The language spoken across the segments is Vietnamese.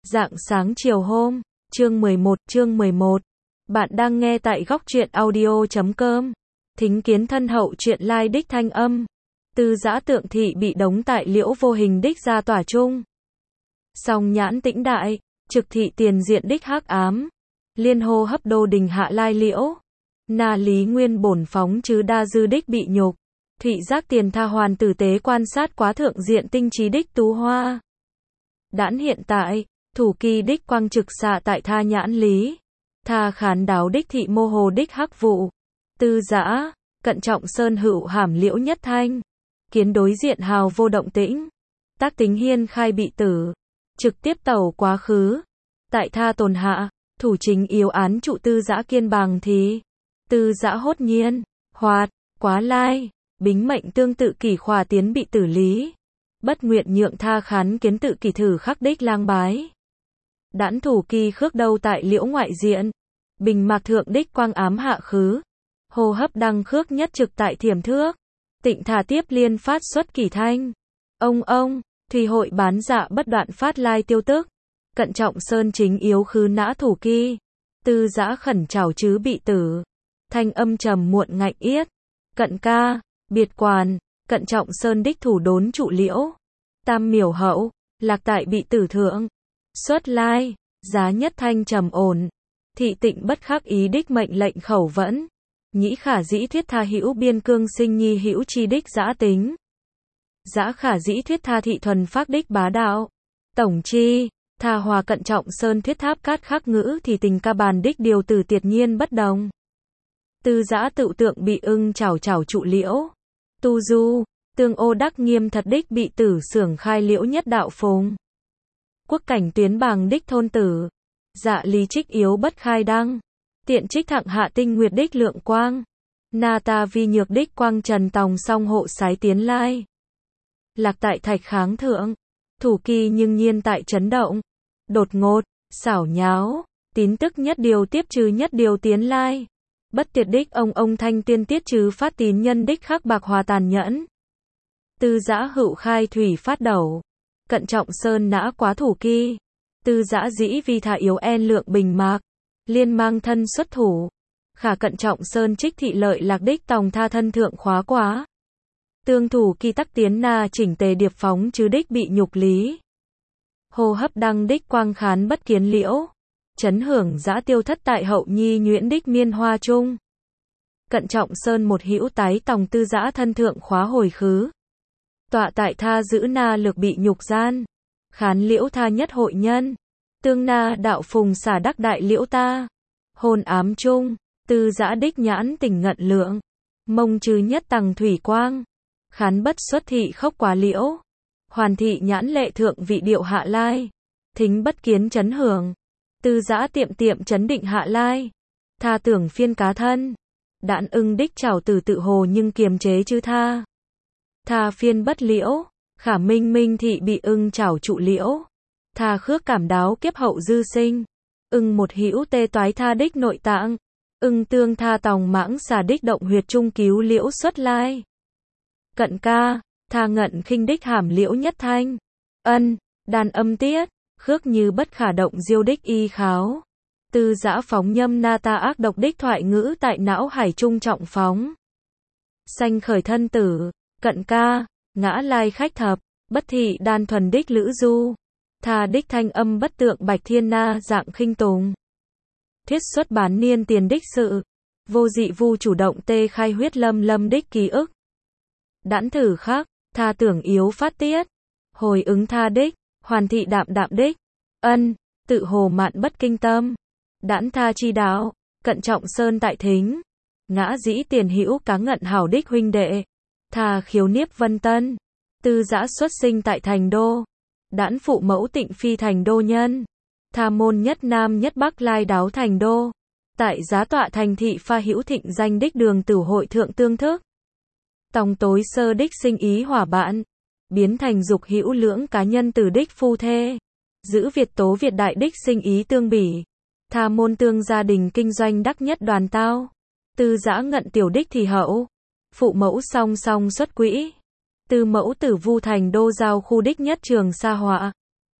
Rạng sáng chiều hôm, chương 11. Bạn đang nghe tại góc truyện audio.com. Thính kiến thân hậu truyện lai đích thanh âm. Tư Dã Tượng Thị bị đống tại liễu vô hình đích ra tỏa chung. Song nhãn tĩnh đại, trực thị tiền diện đích hắc ám. Liên hô hấp đô đình hạ lai liễu. Na lý nguyên bổn phóng chứ đa dư đích bị nhục. Thụy giác tiền tha hoàn tử tế quan sát quá thượng diện tinh trí đích tú hoa. Đãn hiện tại, thủ kỳ đích quang trực xạ tại tha nhãn lý. Tha khán đáo đích thị mô hồ đích hắc vụ. Tư Dã, cận trọng sơn hữu hàm liễu nhất thanh. Kiến đối diện hào vô động tĩnh. Tác tính hiên khai bị tử. Trực tiếp tẩu quá khứ. Tại tha tồn hạ, thủ chính yếu án trụ Tư Dã kiên bằng thì. Tư Dã hốt nhiên, hoạt, quá lai, bính mệnh tương tự kỷ khỏa tiến bị tử lý. Bất nguyện nhượng tha khán kiến tự kỷ thử khắc đích lang bái. Đãn thủ kỳ khước đâu tại liễu ngoại diện. Bình mạc thượng đích quang ám hạ khứ. Hô hấp đăng khước nhất trực tại thiểm thước. Tịnh thả tiếp liên phát xuất kỷ thanh. Ông, thùy hội bán dạ bất đoạn phát lai tiêu tức. Cận trọng sơn chính yếu khứ nã thủ kỳ. Tư Dã khẩn chào chứ bị tử. Thanh âm trầm muộn ngạnh yết. Cận ca, biệt quan, cận trọng sơn đích thủ đốn trụ liễu. Tam miểu hậu, lạc tại bị tử thượng. Xuất lai, giá nhất thanh trầm ổn. Thị tịnh bất khắc ý đích mệnh lệnh khẩu vẫn. Nhĩ khả dĩ thuyết tha hữu biên cương sinh nhi hữu chi đích dã tính. Dã khả dĩ thuyết tha thị thuần phác đích bá đạo. Tổng chi, tha hòa cận trọng sơn thuyết tháp cát khắc ngữ thì tình ca bàn đích điều từ tiệt nhiên bất đồng. Tư Dã tự tượng bị ưng chảo trụ liễu. Tu du, tương ô đắc nghiêm thật đích bị tử xưởng khai liễu nhất đạo phùng. Quốc cảnh tuyến bàng đích thôn tử. Dạ lý trích yếu bất khai đăng. Tiện trích thặng hạ tinh nguyệt đích lượng quang. Na ta vi nhược đích quang trần tòng song hộ sái tiến lai. Lạc tại thạch kháng thượng. Thủ kỳ nhưng nhiên tại chấn động. Đột ngột, xảo nháo. Tín tức nhất điều tiếp trừ nhất điều tiến lai. Bất tiệt đích ông thanh tiên tiết chứ phát tín nhân đích khắc bạc hòa tàn nhẫn. Tư Dã hữu khai thủy phát đầu. Cận trọng sơn nã quá thủ kỳ. Tư Dã dĩ vì thả yếu lượng bình mạc. Liên mang thân xuất thủ. Khả cận trọng sơn trích thị lợi lạc đích tòng tha thân thượng khóa quá. Tương thủ kỳ tắc tiến na chỉnh tề điệp phóng chứ đích bị nhục lý. Hô hấp đăng đích quang khán bất kiến liễu. Chấn hưởng dã tiêu thất tại hậu nhi nhuyễn đích miên hoa trung. Cận trọng sơn một hữu tái tòng Tư Dã thân thượng khóa hồi khứ. Tọa tại tha giữ na lực bị nhục gian. Khán liễu tha nhất hội nhân. Tương na đạo phùng xả đắc đại liễu ta. Hồn ám trung, Tư Dã đích nhãn tỉnh ngận lượng. Mông trừ nhất tầng thủy quang. Khán bất xuất thị khốc quá liễu. Hoàn thị nhãn lệ thượng vị điệu hạ lai. Thính bất kiến chấn hưởng. Tư Dã tiệm chấn định hạ lai. Tha tưởng phiên cá thân. Đãn ưng đích chảo tử tự hồ nhưng kiềm chế chứ tha. Tha phiên bất liễu. Khả minh thị bị ưng chảo trụ liễu. Tha khước cảm đáo kiếp hậu dư sinh. Ưng một hữu tê toái tha đích nội tạng. Ưng tương tha tòng mãng xà đích động huyệt trung cứu liễu xuất lai. Cận ca, tha ngận khinh đích hàm liễu nhất thanh. Đàn âm tiết. Khước như bất khả động diêu đích y kháo. Tư Dã phóng nhâm na ta ác độc đích thoại ngữ tại não hải trung trọng phóng. Sanh khởi thân tử. Cận ca, ngã lai khách thập. Bất thị đan thuần đích lữ du. Tha đích thanh âm bất tượng bạch thiên na dạng khinh tùng. Thiết xuất bán niên tiền đích sự. Vô dị vu chủ động tê khai huyết lâm đích ký ức. Đãn thử khắc, tha tưởng yếu phát tiết. Hồi ứng tha đích, hoàn thị đạm đích. Tự hồ mạn bất kinh tâm. Đãn tha chi đạo, cận trọng sơn tại thính. Ngã dĩ tiền hữu cá ngận hảo đích huynh đệ. Tha khiếu niếp vân tân. Tư Dã xuất sinh tại thành đô. Đãn phụ mẫu tịnh phi thành đô nhân. Tha môn nhất nam nhất bắc lai đáo thành đô. Tại giá tọa thành thị pha hữu thịnh danh đích đường tử hội thượng tương thức. Tòng tối sơ đích sinh ý hỏa bạn. Biến thành dục hữu lưỡng cá nhân từ đích phu thê. Giữ Việt tố Việt đại đích sinh ý tương bỉ. Tha môn tương gia đình kinh doanh đắc nhất đoàn tao. Tư Dã ngận tiểu đích thì hậu. Phụ mẫu song xuất quỹ. Tư mẫu tử vu thành đô giao khu đích nhất trường sa họa.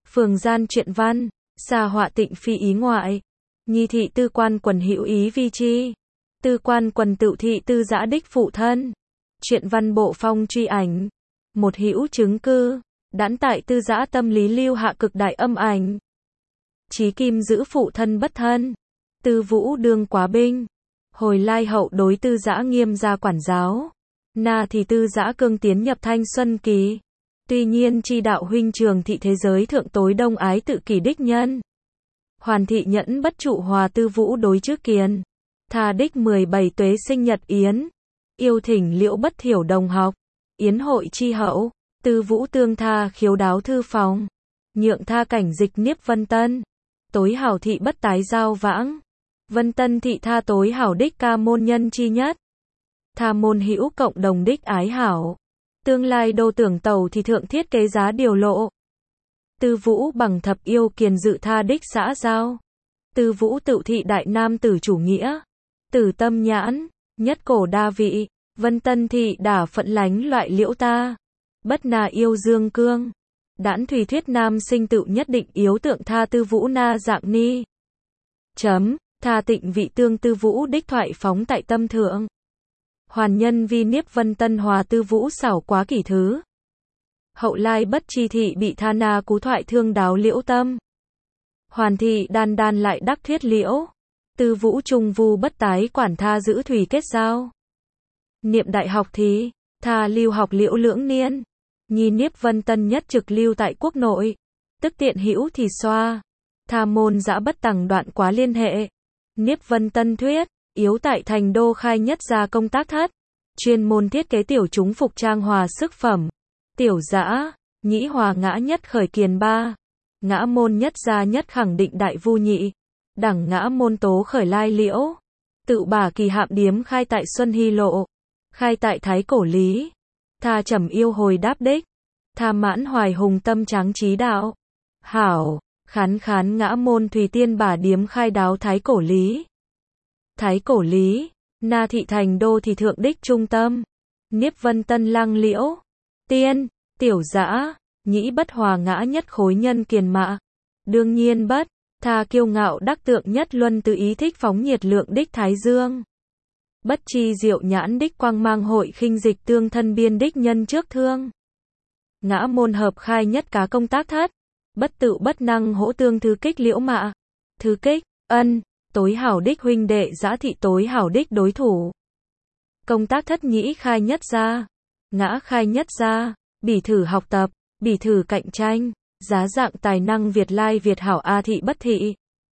Phường gian truyện văn, xa họa tịnh phi ý ngoại. Nhi thị tư quan quần hữu ý vi chi. Tư quan quần tự thị tư giã đích phụ thân. Truyện văn bộ phong truy ảnh. Một hữu chứng cư. Đãn tại tư giã tâm lý lưu hạ cực đại âm ảnh. Chí kim giữ phụ thân bất thân. Tư vũ đương quá binh. Hồi lai hậu đối tư giã nghiêm gia quản giáo. Na thì tư giã cương tiến nhập thanh xuân kỳ. Tuy nhiên chi đạo huynh trường thị thế giới thượng tối đông ái tự kỷ đích nhân. Hoàn thị nhẫn bất trụ hòa tư vũ đối trước kiến. Thà đích 17 tuế sinh nhật yến. Yêu thỉnh liễu bất thiểu đồng học. Yến hội chi hậu. Tư vũ tương tha khiếu đáo thư phòng. Nhượng tha cảnh dịch niếp Vân Tân. Tối hảo thị bất tái giao vãng. Vân Tân thị tha tối hảo đích ca môn nhân chi nhất. Tha môn hữu cộng đồng đích ái hảo. Tương lai đô tưởng tàu thì thượng thiết kế giá điều lộ. Tư vũ bằng thập yêu kiền dự tha đích xã giao. Tư vũ tự thị đại nam tử chủ nghĩa. Tử tâm nhãn, nhất cổ đa vị. Vân Tân thị đả phận lánh loại liễu ta. Bất nà yêu dương cương. Đãn thùy thuyết nam sinh tự nhất định yếu tượng tha tư vũ na dạng ni. Tha tịnh vị tương tư vũ đích thoại phóng tại tâm thượng. Hoàn nhân vi niếp Vân Tân hòa tư vũ xảo quá kỷ thứ. Hậu lai bất chi thị bị tha na cú thoại thương đáo liễu tâm. Hoàn thị đan đan lại đắc thuyết liễu. Tư vũ trung vu bất tái quản tha giữ thủy kết giao. Niệm đại học thì, tha lưu học liễu lưỡng niên. Nhi niếp Vân Tân nhất trực lưu tại quốc nội. Tức tiện hữu thì xoa. Tha môn dã bất tằng đoạn quá liên hệ. Niếp Vân Tân thuyết, yếu tại thành đô khai nhất gia công tác thất. Chuyên môn thiết kế tiểu chúng phục trang hòa sức phẩm. Tiểu dã, nhĩ hòa ngã nhất khởi kiền ba. Ngã môn nhất gia nhất khẳng định đại vu nhị. Đẳng ngã môn tố khởi lai liễu. Tự bà kỳ hạm điếm khai tại Xuân Hy Lộ. Khai tại Thái Cổ Lý. Tha trầm yêu hồi đáp đích. Tha mãn hoài hùng tâm tráng trí đạo. Hảo, khán ngã môn thùy tiên bà điếm khai đáo Thái Cổ Lý. Thái Cổ Lý, na thị thành đô thì thượng đích trung tâm. Niếp Vân Tân lăng liễu. Tiên, tiểu dã, nhĩ bất hòa ngã nhất khối nhân kiền mạ. Đương nhiên bất, tha kiêu ngạo đắc tượng nhất luân tự ý thích phóng nhiệt lượng đích Thái Dương. Bất chi diệu nhãn đích quang mang hội khinh dịch tương thân biên đích nhân trước thương. Ngã môn hợp khai nhất cá công tác thất. Bất tự bất năng hỗ tương thứ kích liễu mạ. Thứ kích, ân, tối hảo đích huynh đệ giã thị tối hảo đích đối thủ. Công tác thất nhĩ khai nhất gia. Ngã khai nhất gia. Bỉ thử học tập, bỉ thử cạnh tranh. Giá dạng tài năng Việt lai Việt hảo A thị bất thị.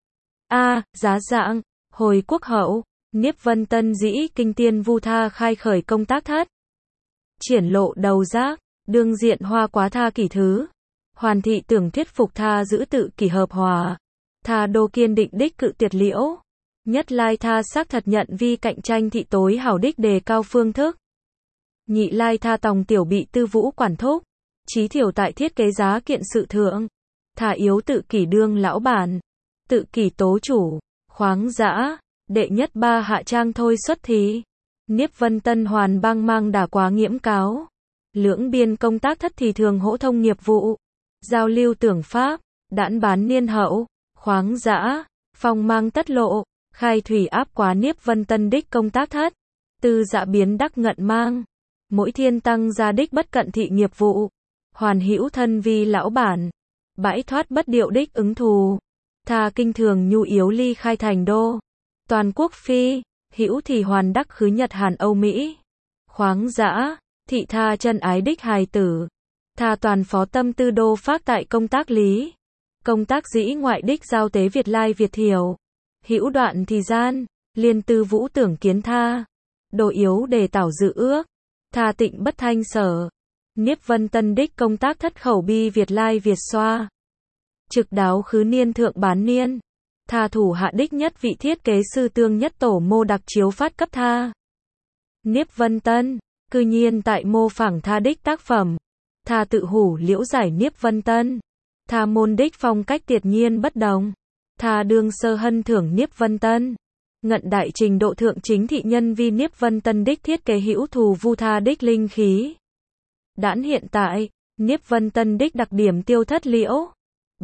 A, giá dạng, hồi quốc hậu. Niếp Vân Tân dĩ kinh tiên vu tha khai khởi công tác thất. Triển lộ đầu giác, đương diện hoa quá tha kỷ thứ. Hoàn thị tưởng thuyết phục tha giữ tự kỷ hợp hòa. Tha đô kiên định đích cự tiệt liễu. Nhất lai tha xác thật nhận vi cạnh tranh thị tối hảo đích đề cao phương thức. Nhị lai tha tòng tiểu bị tư vũ quản thúc. Chí thiểu tại thiết kế giá kiện sự thượng. Tha yếu tự kỷ đương lão bản. Tự kỷ tố chủ, khoáng dã. Đệ nhất ba hạ trang thôi xuất thí. Niếp Vân Tân hoàn bang mang đả quá nghiễm cáo. Lưỡng biên công tác thất thì thường hỗ thông nghiệp vụ. Giao lưu tưởng pháp, đãn bán niên hậu, khoáng dã, phong mang tất lộ, khai thủy áp quá Niếp Vân Tân đích công tác thất. Tư dạ biến đắc ngận mang. Mỗi thiên tăng gia đích bất cận thị nghiệp vụ. Hoàn hữu thân vi lão bản. Bãi thoát bất điệu đích ứng thù. Tha kinh thường nhu yếu ly khai thành đô. Toàn quốc phi, hữu thì hoàn đắc khứ Nhật Hàn Âu Mỹ. Khoáng dã, thị tha chân ái đích hài tử. Tha toàn phó tâm tư đô phát tại công tác lý. Công tác dĩ ngoại đích giao tế Việt lai Việt thiểu. Hữu đoạn thì gian, liên tư vũ tưởng kiến tha. Đồ yếu để tảo dự ước. Tha tịnh bất thanh sở. Niếp Vân Tân đích công tác thất khẩu bi Việt lai Việt xoa. Trực đáo khứ niên thượng bán niên. Tha thủ hạ đích nhất vị thiết kế sư tương nhất tổ mô đặc chiếu phát cấp tha. Niếp Vân Tân, cư nhiên tại mô phẳng tha đích tác phẩm. Tha tự hủ liễu giải Niếp Vân Tân. Tha môn đích phong cách tiệt nhiên bất đồng. Tha đương sơ hân thưởng Niếp Vân Tân. Ngận đại trình độ thượng chính thị nhân vi Niếp Vân Tân đích thiết kế hữu thù vu tha đích linh khí. Đãn hiện tại, Niếp Vân Tân đích đặc điểm tiêu thất liễu.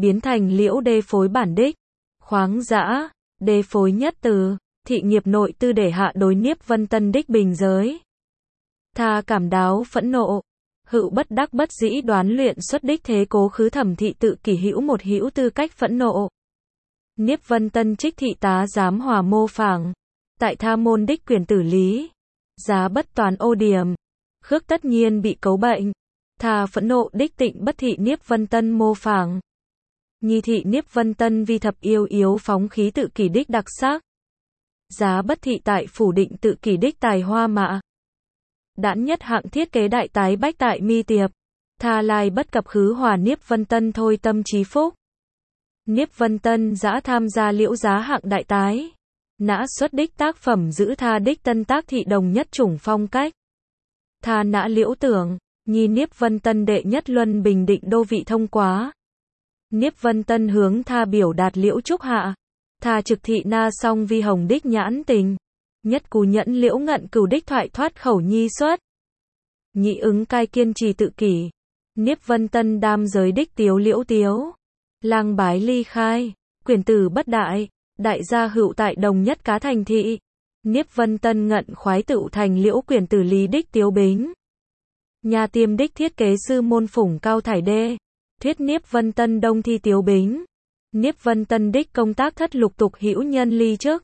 biến thành liễu đê phối bản đích. Khoáng dã, đê phối nhất từ, thị nghiệp nội tư để hạ đối Niếp Vân Tân đích bình giới. Tha cảm đáo phẫn nộ, hữu bất đắc bất dĩ đoán luyện xuất đích thế cố khứ thẩm thị tự kỷ hữu một hữu tư cách phẫn nộ. Niếp Vân Tân trích thị tá giám hòa mô phảng, tại tha môn đích quyền tử lý, giá bất toàn ô điểm, khước tất nhiên bị cấu bệnh, tha phẫn nộ đích tịnh bất thị Niếp Vân Tân mô phảng. Nhi thị Niếp Vân Tân vi thập yêu yếu phóng khí tự kỷ đích đặc sắc. Giá bất thị tại phủ định tự kỷ đích tài hoa mạ. Đãn nhất hạng thiết kế đại tái bách tại mi tiệp. Tha lai bất cập khứ hòa Niếp Vân Tân thôi tâm trí phúc. Niếp Vân Tân giã tham gia liễu giá hạng đại tái. Nã xuất đích tác phẩm giữ tha đích tân tác thị đồng nhất chủng phong cách. Tha nã liễu tưởng, nhi Niếp Vân Tân đệ nhất luân bình định đô vị thông quá. Niếp Vân Tân hướng tha biểu đạt liễu trúc hạ. Tha trực thị na song vi hồng đích nhãn tình. Nhất cú nhẫn liễu ngận cửu đích thoại thoát khẩu nhi xuất. Nhị ứng cai kiên trì tự kỷ. Niếp Vân Tân đam giới đích tiếu liễu tiếu. Lang bái ly khai. Quyền tử bất đại. Đại gia hữu tại đồng nhất cá thành thị. Niếp Vân Tân ngận khoái tựu thành liễu quyền tử lý đích tiếu bính. Nhà tiêm đích thiết kế sư môn phủng cao thải đê. Thuyết Niếp Vân Tân đông thi tiếu bính. Niếp Vân Tân đích công tác thất lục tục hữu nhân ly chức.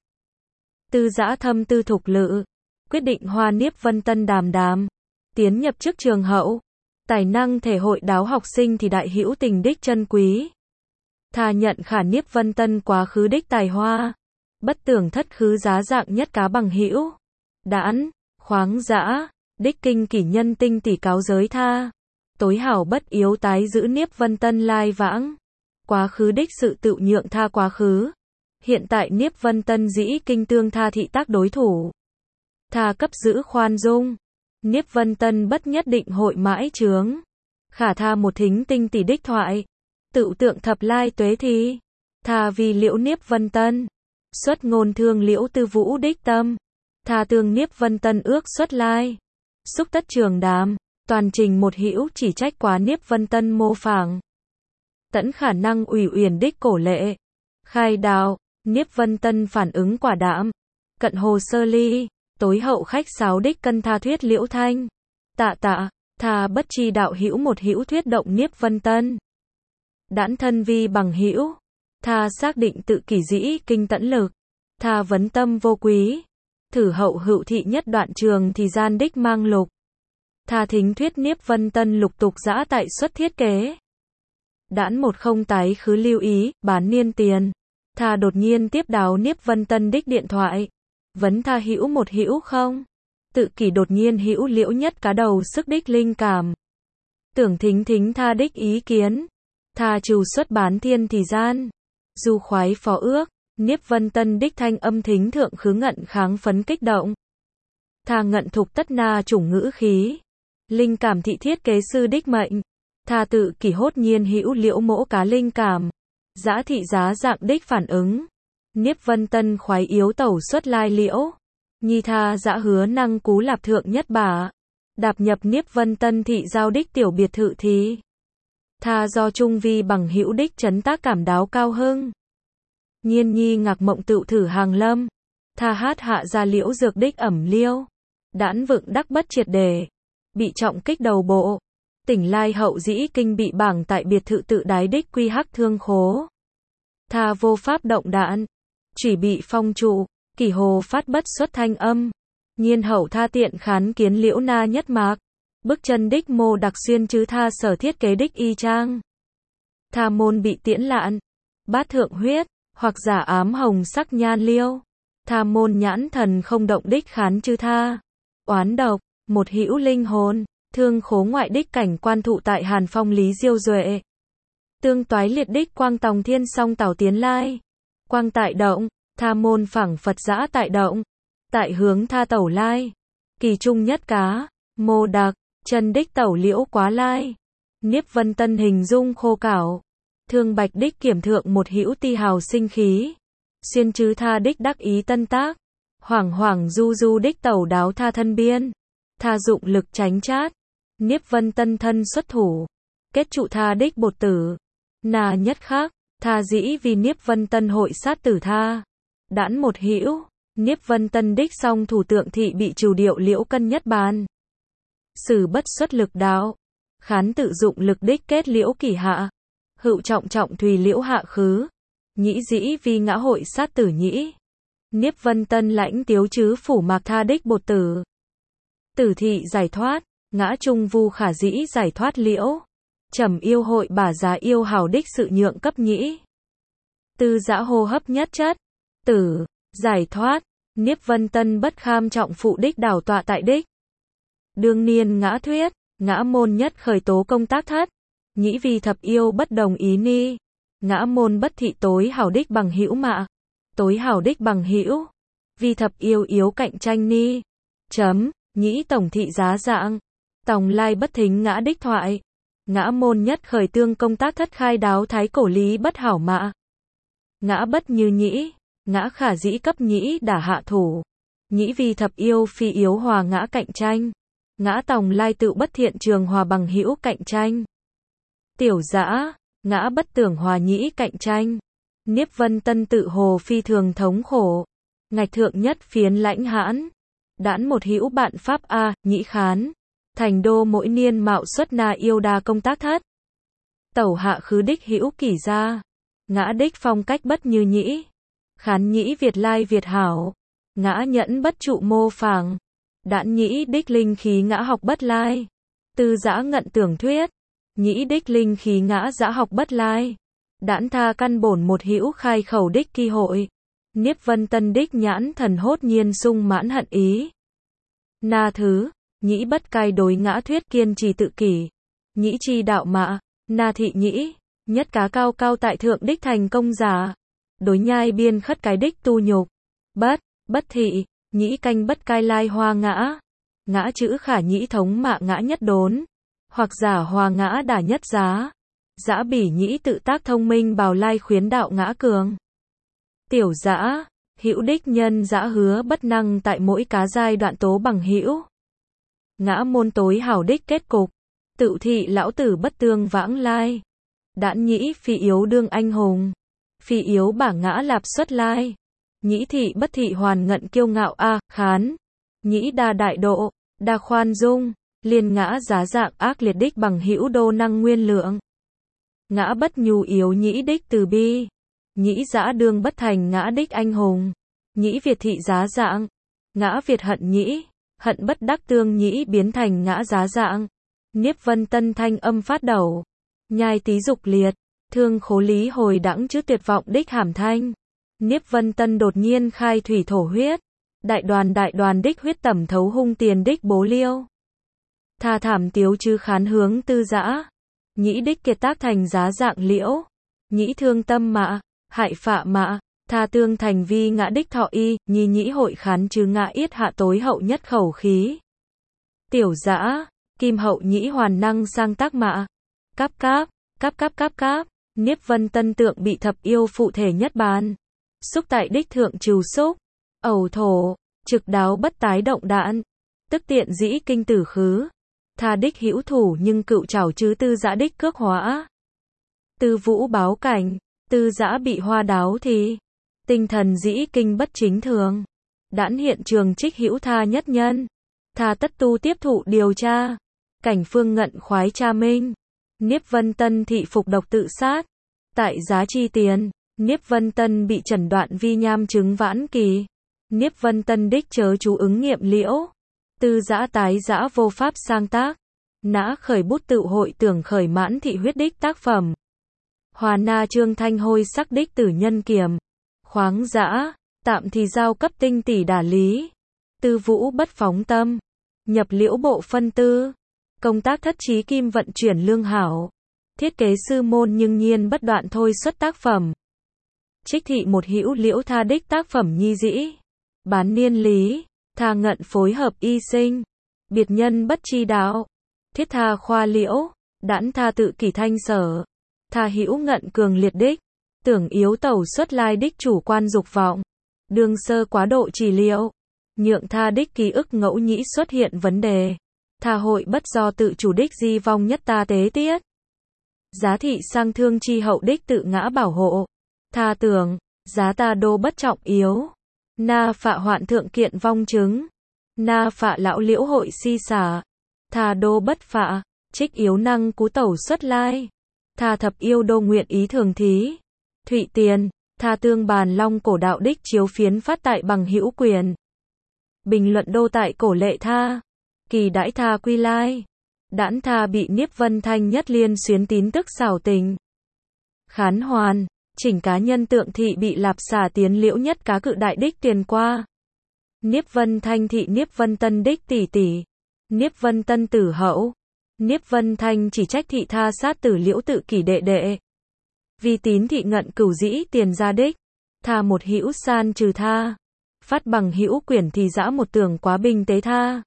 Tư giã thâm tư thục lự. Quyết định hòa Niếp Vân Tân đàm. Tiến nhập chức trường hậu. Tài năng thể hội đáo học sinh thì đại hữu tình đích chân quý. Tha nhận khả Niếp Vân Tân quá khứ đích tài hoa. Bất tưởng thất khứ giá dạng nhất cá bằng hữu. Đãn, khoáng dã, đích kinh kỷ nhân tinh tỷ cáo giới tha. Tối hảo bất yếu tái giữ Niếp Vân Tân lai vãng. Quá khứ đích sự tự nhượng tha quá khứ. Hiện tại Niếp Vân Tân dĩ kinh tương tha thị tác đối thủ. Tha cấp giữ khoan dung. Niếp Vân Tân bất nhất định hội mãi chướng. Khả tha một thính tinh tỷ đích thoại. Tự tượng thập lai tuế thi. Tha vì liễu Niếp Vân Tân. Xuất ngôn thương liễu tư vũ đích tâm. Tha tương Niếp Vân Tân ước xuất lai. Xúc tất trường đàm. Toàn trình một hữu chỉ trách quá Niếp Vân Tân mô phảng. Tẫn khả năng ủy uyển đích cổ lệ. Khai đạo. Niếp Vân Tân phản ứng quả đảm. Cận hồ sơ ly. Tối hậu khách sáo đích cân tha thuyết liễu thanh. Tạ, tha bất chi đạo hữu một hữu thuyết động Niếp Vân Tân. Đãn thân vi bằng hữu. Tha xác định tự kỷ dĩ kinh tẫn lực. Tha vấn tâm vô quý. Thử hậu hữu thị nhất đoạn trường thì gian đích mang lục. Tha thính thuyết Niếp Vân Tân lục tục giã tại xuất thiết kế. Đãn một không tái khứ lưu ý, bán niên tiền. Tha đột nhiên tiếp đáo Niếp Vân Tân đích điện thoại. Vấn tha hữu một hữu không? Tự kỷ đột nhiên hữu liễu nhất cá đầu sức đích linh cảm. Tưởng thính tha đích ý kiến. Tha trừ xuất bán thiên thì gian. Du khoái phó ước. Niếp Vân Tân đích thanh âm thính thượng khứ ngận kháng phấn kích động. Tha ngận thục tất na chủng ngữ khí. Linh cảm thị thiết kế sư đích mệnh. Tha tự kỷ hốt nhiên hữu liễu mỗ cá linh cảm. Giã thị giá dạng đích phản ứng. Niếp Vân Tân khoái yếu tẩu xuất lai liễu. Nhi tha giã hứa năng cú lạp thượng nhất bả. Đạp nhập Niếp Vân Tân thị giao đích tiểu biệt thự thì. Tha do trung vi bằng hữu đích chấn tác cảm đáo cao hưng. Nhiên nhi ngạc mộng tự thử hàng lâm. Tha hát hạ ra liễu dược đích ẩm liêu. Đãn vựng đắc bất triệt đề. Bị trọng kích đầu bộ. Tỉnh lai hậu dĩ kinh bị bảng tại biệt thự tự đái đích quy hắc thương khố. Tha vô pháp động đạn. Chỉ bị phong trụ. Kỷ hồ phát bất xuất thanh âm. Nhiên hậu tha tiện khán kiến liễu na nhất mạc. Bức chân đích mô đặc xuyên chứ tha sở thiết kế đích y trang. Tha môn bị tiễn lạn. Bát thượng huyết. Hoặc giả ám hồng sắc nhan liêu. Tha môn nhãn thần không động đích khán chứ tha. Oán độc. Một hữu linh hồn. Thương khố ngoại đích cảnh quan thụ tại Hàn Phong Lý Diêu Duệ. Tương toái liệt đích quang tòng thiên song tảo tiến lai. Quang tại động. Tha môn phẳng Phật giã tại động. Tại hướng tha tẩu lai. Kỳ trung nhất cá. Mô đặc. Chân đích tẩu liễu quá lai. Niếp Vân Tân hình dung khô cảo. Thương bạch đích kiểm thượng một hữu ti hào sinh khí. Xuyên chứ tha đích đắc ý tân tác. Hoảng du đích tẩu đáo tha thân biên. Tha dụng lực tránh chát. Niếp Vân Tân thân xuất thủ. Kết trụ tha đích bột tử. nà nhất khác, tha dĩ vì Niếp Vân Tân hội sát tử tha. Đãn một hữu, Niếp Vân Tân đích song thủ tượng thị bị trù điệu liễu cân nhất bàn. Sử bất xuất lực đạo, khán tự dụng lực đích kết liễu kỷ hạ. Hữu trọng trọng thùy liễu hạ khứ, nhĩ dĩ vì ngã hội sát tử nhĩ. Niếp Vân Tân lãnh tiếu chứ phủ mạc tha đích bột tử. Tử thị giải thoát, ngã trung vu khả dĩ giải thoát liễu. Trầm yêu hội bà giá yêu hào đích sự nhượng cấp nhĩ. Tư giã hô hấp nhất chất, tử, giải thoát, Niếp Vân Tân bất kham trọng phụ đích đảo tọa tại đích. Đương niên ngã thuyết, ngã môn nhất khởi tố công tác thất. Nhĩ vì thập yêu bất đồng ý ni. Ngã môn bất thị tối hảo đích bằng hữu mạ. Tối hảo đích bằng hữu. Vì thập yêu yếu cạnh tranh ni. Chấm, nhĩ tổng thị giá dạng. Tòng lai bất thính ngã đích thoại. Ngã môn nhất khởi tương công tác thất khai đáo thái cổ lý bất hảo mạ. Ngã bất như nhĩ. Ngã khả dĩ cấp nhĩ đả hạ thủ. Nhĩ vì thập yêu phi yếu hòa ngã cạnh tranh. Ngã tòng lai tự bất thiện trường hòa bằng hữu cạnh tranh. Tiểu dã, ngã bất tưởng hòa nhĩ cạnh tranh. Niếp Vân Tân tự hồ phi thường thống khổ. Ngạch thượng nhất phiến lãnh hãn. Đãn một hữu bạn pháp A, nhĩ khán. Thành đô mỗi niên mạo xuất na yêu đa công tác thất. Tẩu hạ khứ đích hữu kỷ gia. Ngã đích phong cách bất như nhĩ. Khán nhĩ Việt lai Việt hảo. Ngã nhẫn bất trụ mô phàng. Đãn nhĩ đích linh khí ngã học bất lai. Tư giã ngận tưởng thuyết. Nhĩ đích linh khí ngã giã học bất lai. Đãn tha căn bổn một hữu khai khẩu đích kỳ hội. Niếp Vân Tân đích nhãn thần hốt nhiên sung mãn hận ý. Na thứ, nhĩ bất cai đối ngã thuyết kiên trì tự kỷ. Nhĩ chi đạo mạ, na thị nhĩ, nhất cá cao cao tại thượng đích thành công giả. Đối nhai biên khất cái đích tu nhục. Bất thị, nhĩ canh bất cai lai hoa ngã. Ngã chữ khả nhĩ thống mạ ngã nhất đốn. Hoặc giả hòa ngã đả nhất giá. Dã bỉ nhĩ tự tác thông minh bào lai khuyến đạo ngã cường. Tiểu dã, hữu đích nhân dã hứa bất năng tại mỗi cá giai đoạn tố bằng hữu. Ngã môn tối hảo đích kết cục. Tự thị lão tử bất tương vãng lai. Đãn nhĩ phi yếu đương anh hùng. Phi yếu bả ngã lạp xuất lai. Nhĩ thị bất thị hoàn ngận kiêu ngạo a, khán. Nhĩ đa đại độ, đa khoan dung. Liên ngã giá dạng ác liệt đích bằng hữu đô năng nguyên lượng. Ngã bất nhu yếu nhĩ đích từ bi. Nhĩ dã đương bất thành ngã đích anh hùng. Nhĩ Việt thị giá dạng. Ngã Việt hận nhĩ. Hận bất đắc tương nhĩ biến thành ngã giá dạng. Niếp Vân Tân thanh âm phát đầu. Nhai tí dục liệt. Thương khố lý hồi đãng chứ tuyệt vọng đích hàm thanh. Niếp Vân Tân đột nhiên khai thủy thổ huyết. Đại đoàn đích huyết tẩm thấu hung tiền đích bố liêu. Tha thảm tiếu chứ khán hướng tư dã. Nhĩ đích kiệt tác thành giá dạng liễu. Nhĩ thương tâm mạ, hại phạ mạ, tha tương thành vi ngã đích thọ y, nhĩ hội khán chứ ngã yết hạ tối hậu nhất khẩu khí. Tiểu dã, kim hậu nhĩ hoàn năng sang tác mạ. Cáp. Niếp Vân Tân tượng bị thập yêu phụ thể nhất bàn. Xúc tại đích thượng trừ xúc. Ẩu thổ, trực đáo bất tái động đạn. Tức tiện dĩ kinh tử khứ. Tha đích hữu thủ nhưng cựu trảo chứ tư dã đích cước hóa. Tư vũ báo cảnh, tư dã bị hoa đáo thì. Tinh thần dĩ kinh bất chính thường. Đãn hiện trường trích hữu tha nhất nhân. Tha tất tu tiếp thụ điều tra. Cảnh phương ngận khoái tra minh. Niếp Vân Tân thị phục độc tự sát. Tại giá chi tiền, Niếp Vân Tân bị chẩn đoạn vi nham chứng vãn kỳ. Niếp Vân Tân đích chớ chú ứng nghiệm liễu. Tư dã tái dã vô pháp sang tác. Nã khởi bút tự hội tưởng khởi mãn thị huyết đích tác phẩm. Hòa na trương thanh hôi sắc đích tử nhân kiềm. Khoáng dã, tạm thì giao cấp tinh tỷ đả lý. Tư vũ bất phóng tâm. Nhập liễu bộ phân tư. Công tác thất trí kim vận chuyển lương hảo. Thiết kế sư môn nhưng nhiên bất đoạn thôi xuất tác phẩm. Trích thị một hữu liễu tha đích tác phẩm nhi dĩ. Bán niên lý. Tha ngận phối hợp y sinh. Biệt nhân bất chi đạo. Thiết tha khoa liễu. Đãn tha tự kỷ thanh sở. Tha hữu ngận cường liệt đích. Tưởng yếu tẩu xuất lai đích chủ quan dục vọng. Đường sơ quá độ trì liệu. Nhượng tha đích ký ức ngẫu nhĩ xuất hiện vấn đề. Tha hội bất do tự chủ đích di vong nhất ta tế tiết. giá thị sang thương chi hậu đích tự ngã bảo hộ. Tha tưởng, giá ta đô bất trọng yếu. Na phạ hoạn thượng kiện vong chứng. Na phạ lão liễu hội si xả. Tha đô bất phạ, trích yếu năng cú tẩu xuất lai. Tha thập yêu đô nguyện ý thường thí. Thụy tiền, tha tương bàn long cổ đạo đích chiếu phiến phát tại bằng hữu quyền. Bình luận đô tại cổ lệ tha. Kỳ đãi tha quy lai. Đãn tha bị Niếp Vân Thanh nhất liên xuyến tín tức xảo tình. Khán hoàn, chỉnh cá nhân tượng thị bị lạp xả tiến liễu nhất cá cự đại đích tiền qua. Niếp Vân Thanh thị Niếp Vân Tân đích tỷ tỷ. Niếp Vân Tân tử hậu. Niếp Vân Thanh chỉ trách thị tha sát tử liễu tự kỷ đệ đệ. Vi tín thị ngận cửu dĩ tiền gia đích. Tha một hữu san trừ tha. Phát bằng hữu quyển thì dã một tưởng quá bình tế tha.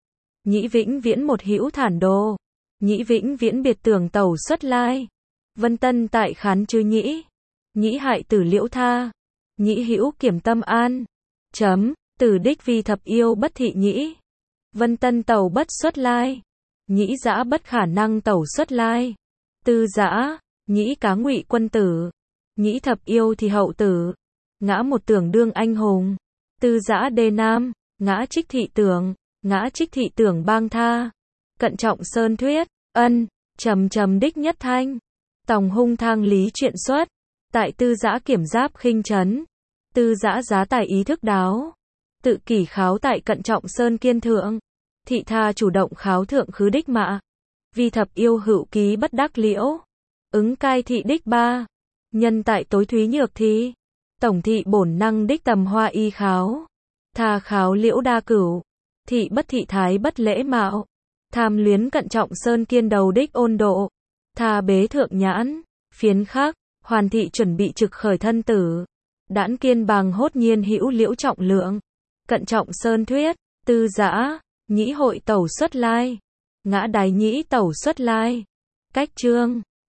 Nhĩ vĩnh viễn một hữu thản đồ. Nhĩ vĩnh viễn biệt tưởng tẩu xuất lai. Vân Tân tại khán chứ nhĩ. Nhĩ hại tử liễu tha. Nhĩ hữu kiểm tâm an. Chấm, tử đích vi thập yêu bất thị nhĩ. Vân Tân tẩu bất xuất lai. Nhĩ dã bất khả năng tẩu xuất lai. Tư dã, nhĩ cá ngụy quân tử. Nhĩ thập yêu thì hậu tử. Ngã một tưởng đương anh hùng. Tư dã đê nam, ngã trích thị tưởng. Ngã trích thị tưởng bang tha. Cận trọng sơn thuyết, ân, trầm đích nhất thanh. Tòng hung thang lý chuyện xuất. Tại tư dã kiểm giáp khinh chấn. Tư dã giá tài ý thức đáo. Tự kỷ kháo tại cận trọng sơn kiên thượng. Thị tha chủ động kháo thượng khứ đích mạ. Vi thập yêu hữu ký bất đắc liễu. Ứng cai thị đích ba. Nhân tại tối thúy nhược thi. Tổng thị bổn năng đích tầm hoa y kháo. Tha kháo liễu đa cửu. Thị bất thị thái bất lễ mạo. Tham luyến cận trọng sơn kiên đầu đích ôn độ. Tha bế thượng nhãn. Phiến khắc. Hoàn thị chuẩn bị trực khởi thân tử. Đãn kiên bằng hốt nhiên hữu liễu trọng lượng. Cận trọng sơn thuyết. Tư dã. Nhĩ hội tẩu xuất lai. Ngã đái nhĩ tẩu xuất lai. Cách chương.